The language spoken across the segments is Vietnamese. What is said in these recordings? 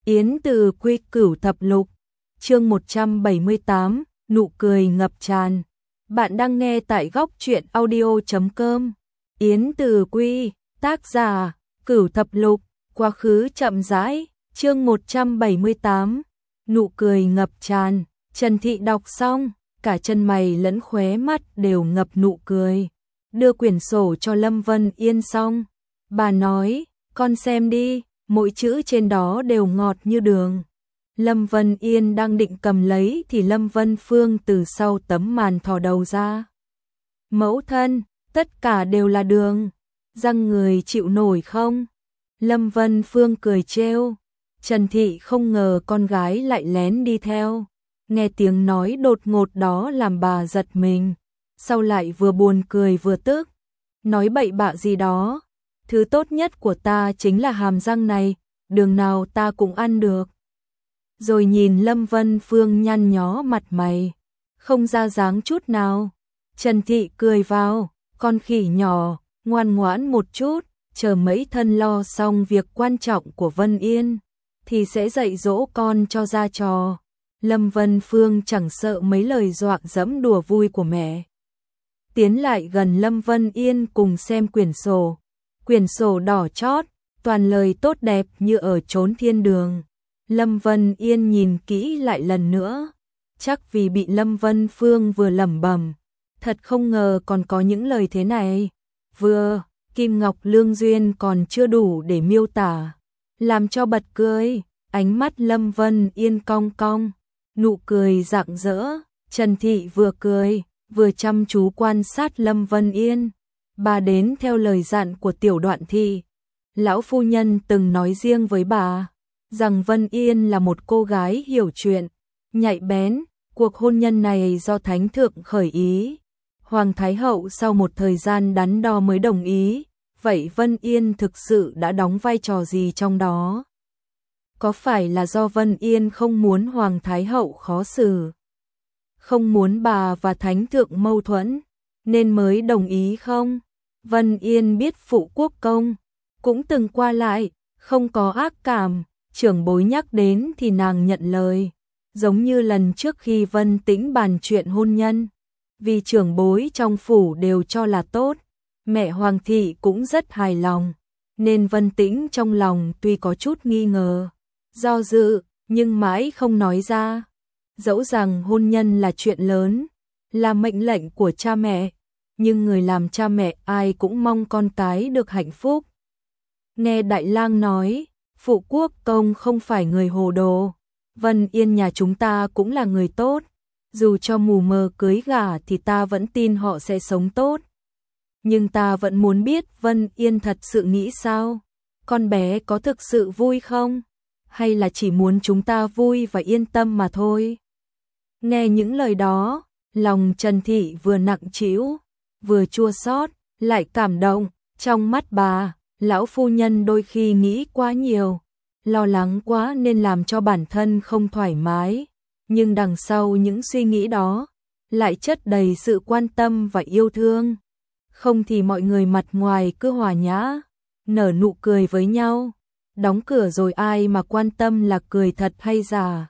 Yến Từ Quy Cửu Thập Lục, chương 178, nụ cười ngập tràn. Bạn đang nghe tại góc truyện audio.com. Yến Từ Quy, tác giả, Cửu Thập Lục, quá khứ chậm rãi, chương 178, nụ cười ngập tràn. Trần Thị đọc xong, cả chân mày lẫn khóe mắt đều ngập nụ cười. Đưa quyển sổ cho Lâm Vân Yên xong, bà nói, con xem đi, mỗi chữ trên đó đều ngọt như đường. Lâm Vân Yên đang định cầm lấy thì Lâm Vân Phương từ sau tấm màn thò đầu ra. Mẫu thân, tất cả đều là đường, răng người chịu nổi không? Lâm Vân Phương cười trêu. Trần Thị không ngờ con gái lại lén đi theo. Nghe tiếng nói đột ngột đó làm bà giật mình. Sau lại vừa buồn cười vừa tức. Nói bậy bạ gì đó. Thứ tốt nhất của ta chính là hàm răng này, đường nào ta cũng ăn được. Rồi nhìn Lâm Vân Phương nhăn nhó mặt mày, không ra dáng chút nào. Trần Thị cười vào, con khỉ nhỏ, ngoan ngoãn một chút, chờ mấy thân lo xong việc quan trọng của Vân Yên, thì sẽ dạy dỗ con cho ra trò. Lâm Vân Phương chẳng sợ mấy lời dọa dẫm đùa vui của mẹ. Tiến lại gần Lâm Vân Yên cùng xem quyển sổ. Quyển sổ đỏ chót, toàn lời tốt đẹp như ở chốn thiên đường. Lâm Vân Yên nhìn kỹ lại lần nữa, chắc vì bị Lâm Vân Phương vừa lẩm bẩm, thật không ngờ còn có những lời thế này. Vừa, Kim Ngọc Lương Duyên còn chưa đủ để miêu tả, làm cho bật cười, ánh mắt Lâm Vân Yên cong cong, nụ cười rạng rỡ. Trần Thị vừa cười, vừa chăm chú quan sát Lâm Vân Yên. Bà đến theo lời dặn của Tiểu Đoạn Thị. Lão phu nhân từng nói riêng với bà rằng Vân Yên là một cô gái hiểu chuyện, nhạy bén. Cuộc hôn nhân này do Thánh Thượng khởi ý. Hoàng Thái Hậu sau một thời gian đắn đo mới đồng ý. Vậy Vân Yên thực sự đã đóng vai trò gì trong đó? Có phải là do Vân Yên không muốn Hoàng Thái Hậu khó xử, không muốn bà và Thánh Thượng mâu thuẫn, nên mới đồng ý không? Vân Yên biết Phụ Quốc Công cũng từng qua lại, không có ác cảm, trưởng bối nhắc đến thì nàng nhận lời. Giống như lần trước khi Vân Tĩnh bàn chuyện hôn nhân, vì trưởng bối trong phủ đều cho là tốt, mẹ Hoàng thị cũng rất hài lòng, nên Vân Tĩnh trong lòng tuy có chút nghi ngờ, do dự, nhưng mãi không nói ra. Dẫu rằng hôn nhân là chuyện lớn, là mệnh lệnh của cha mẹ, nhưng người làm cha mẹ ai cũng mong con cái được hạnh phúc. Nghe Đại Lang nói, Phụ Quốc Công không phải người hồ đồ, Vân Yên nhà chúng ta cũng là người tốt, dù cho mù mờ cưới gả thì ta vẫn tin họ sẽ sống tốt. Nhưng ta vẫn muốn biết Vân Yên thật sự nghĩ sao? Con bé có thực sự vui không? Hay là chỉ muốn chúng ta vui và yên tâm mà thôi? Nghe những lời đó, lòng Trần Thị vừa nặng trĩu, vừa chua xót, lại cảm động. Trong mắt bà, lão phu nhân đôi khi nghĩ quá nhiều, lo lắng quá nên làm cho bản thân không thoải mái. Nhưng đằng sau những suy nghĩ đó, lại chất đầy sự quan tâm và yêu thương. Không thì mọi người mặt ngoài cứ hòa nhã, nở nụ cười với nhau. Đóng cửa rồi ai mà quan tâm là cười thật hay giả.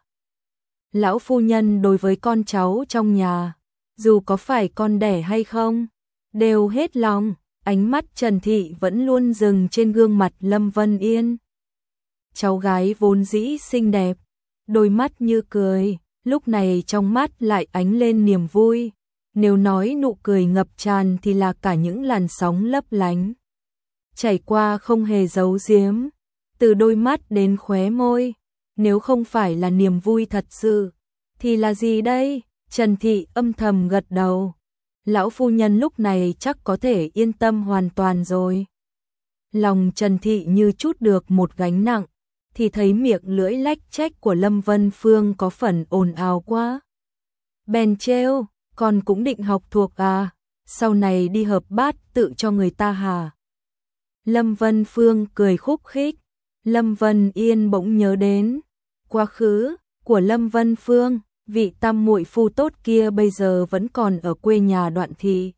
Lão phu nhân đối với con cháu trong nhà, dù có phải con đẻ hay không, đều hết lòng. Ánh mắt Trần Thị vẫn luôn dừng trên gương mặt Lâm Vân Yên. Cháu gái vốn dĩ xinh đẹp, đôi mắt như cười, lúc này trong mắt lại ánh lên niềm vui. Nếu nói nụ cười ngập tràn thì là cả những làn sóng lấp lánh, chảy qua không hề giấu giếm, từ đôi mắt đến khóe môi. Nếu không phải là niềm vui thật sự, thì là gì đây? Trần Thị âm thầm gật đầu. Lão phu nhân lúc này chắc có thể yên tâm hoàn toàn rồi. Lòng Trần Thị như trút được một gánh nặng, thì thấy miệng lưỡi lách chách của Lâm Vân Phương có phần ồn ào quá. Bèn trêu, con cũng định học thuộc à, sau này đi hợp bát tự cho người ta hả? Lâm Vân Phương cười khúc khích. Lâm Vân Yên bỗng nhớ đến quá khứ của Lâm Vân Phương. Vị tam muội phu tốt kia bây giờ vẫn còn ở quê nhà Đoạn Thị.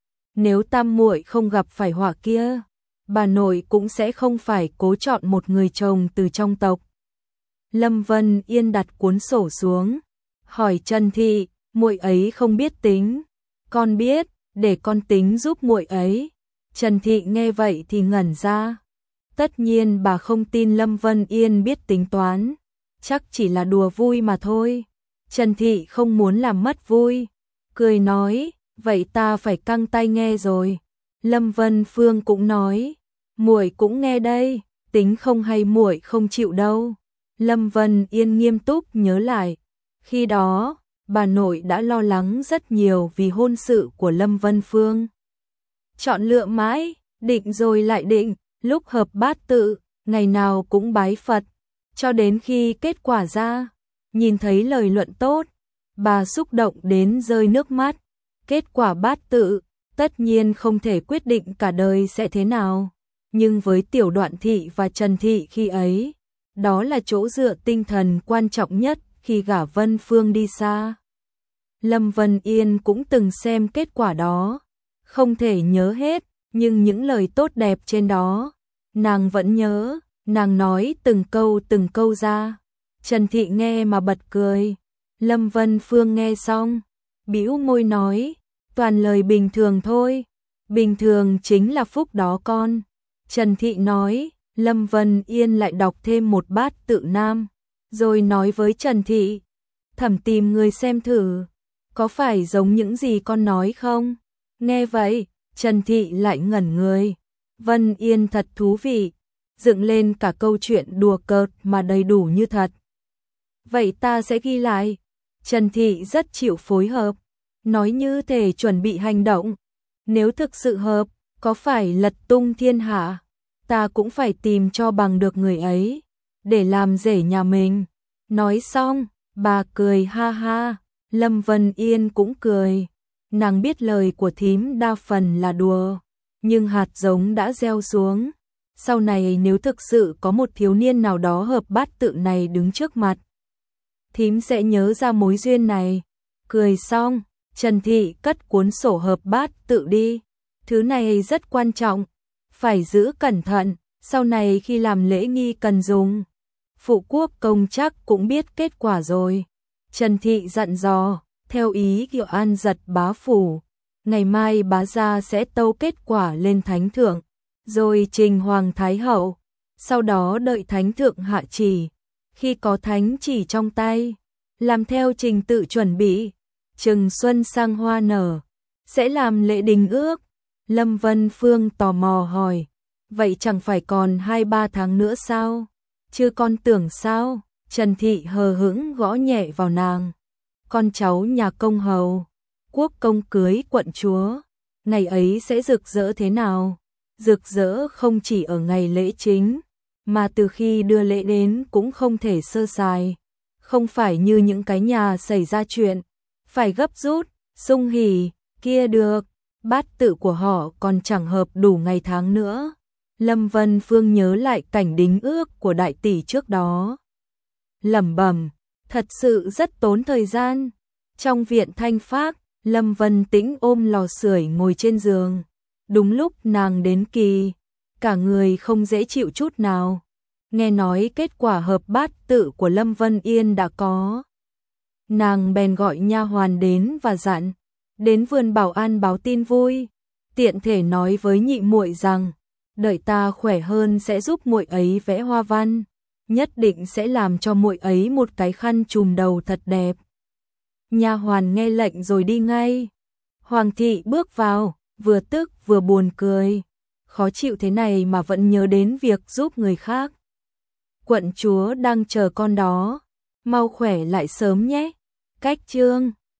Nếu tam muội không gặp phải họa kia, bà nội cũng sẽ không phải cố chọn một người chồng từ trong tộc. Lâm Vân Yên đặt cuốn sổ xuống, hỏi Trần Thị, muội ấy không biết tính. Con biết, để con tính giúp muội ấy. Trần Thị nghe vậy thì ngẩn ra. Tất nhiên bà không tin Lâm Vân Yên biết tính toán, chắc chỉ là đùa vui mà thôi. Trần Thị không muốn làm mất vui, cười nói, vậy ta phải căng tay nghe rồi. Lâm Vân Phương cũng nói, muội cũng nghe đây, tính không hay muội không chịu đâu. Lâm Vân Yên nghiêm túc nhớ lại, khi đó, bà nội đã lo lắng rất nhiều vì hôn sự của Lâm Vân Phương. Chọn lựa mãi, định rồi lại định, lúc hợp bát tự, ngày nào cũng bái Phật, cho đến khi kết quả ra, nhìn thấy lời luận tốt, bà xúc động đến rơi nước mắt. Kết quả bát tự, tất nhiên không thể quyết định cả đời sẽ thế nào, nhưng với Tiểu Đoạn Thị và Trần Thị khi ấy, đó là chỗ dựa tinh thần quan trọng nhất khi gả Vân Phương đi xa. Lâm Vân Yên cũng từng xem kết quả đó, không thể nhớ hết, nhưng những lời tốt đẹp trên đó, nàng vẫn nhớ, nàng nói từng câu ra. Trần Thị nghe mà bật cười, Lâm Vân Phương nghe xong, bĩu môi nói, toàn lời bình thường thôi, bình thường chính là phúc đó con. Trần Thị nói, Lâm Vân Yên lại đọc thêm một bát tự nam, rồi nói với Trần Thị, thẩm tìm người xem thử, có phải giống những gì con nói không? Nghe vậy, Trần Thị lại ngẩn người, Vân Yên thật thú vị, dựng lên cả câu chuyện đùa cợt mà đầy đủ như thật. Vậy ta sẽ ghi lại. Trần Thị rất chịu phối hợp, nói như thể chuẩn bị hành động. Nếu thực sự hợp, có phải lật tung thiên hạ, ta cũng phải tìm cho bằng được người ấy, để làm rể nhà mình. Nói xong, bà cười ha ha, Lâm Vân Yên cũng cười. Nàng biết lời của thím đa phần là đùa, nhưng hạt giống đã gieo xuống. Sau này nếu thực sự có một thiếu niên nào đó hợp bát tự này đứng trước mặt, thím sẽ nhớ ra mối duyên này. Cười xong, Trần Thị cất cuốn sổ hợp bát tự đi. Thứ này rất quan trọng, phải giữ cẩn thận, sau này khi làm lễ nghi cần dùng. Phụ quốc công chắc cũng biết kết quả rồi. Trần Thị dặn dò, theo ý Kiều An Giật bá phủ, ngày mai bá gia sẽ tâu kết quả lên thánh thượng, rồi trình hoàng thái hậu, sau đó đợi thánh thượng hạ chỉ. Khi có thánh chỉ trong tay, làm theo trình tự chuẩn bị, chừng xuân sang hoa nở, sẽ làm lễ đình ước. Lâm Vân Phương tò mò hỏi, vậy chẳng phải còn 2-3 tháng nữa sao? Chứ con tưởng sao? Trần Thị hờ hững gõ nhẹ vào nàng. Con cháu nhà công hầu, quốc công cưới quận chúa, ngày ấy sẽ rực rỡ thế nào? Rực rỡ không chỉ ở ngày lễ chính, mà từ khi đưa lễ đến cũng không thể sơ sài. Không phải như những cái nhà xảy ra chuyện, phải gấp rút, sung hỉ, kia được, bát tự của họ còn chẳng hợp đủ ngày tháng nữa. Lâm Vân Phương nhớ lại cảnh đính ước của đại tỷ trước đó. Lẩm bẩm, thật sự rất tốn thời gian. Trong viện Thanh Phác, Lâm Vân Tĩnh ôm lò sưởi ngồi trên giường. Đúng lúc nàng đến kỳ, cả người không dễ chịu chút nào. Nghe nói kết quả hợp bát tự của Lâm Vân Yên đã có. Nàng bèn gọi nha hoàn đến và dặn, đến vườn bảo an báo tin vui, tiện thể nói với nhị muội rằng, đợi ta khỏe hơn sẽ giúp muội ấy vẽ hoa văn, nhất định sẽ làm cho muội ấy một cái khăn trùm đầu thật đẹp. Nha hoàn nghe lệnh rồi đi ngay. Hoàng thị bước vào, vừa tức vừa buồn cười, khó chịu thế này mà vẫn nhớ đến việc giúp người khác. Quận chúa đang chờ con đó, mau khỏe lại sớm nhé. Cách chương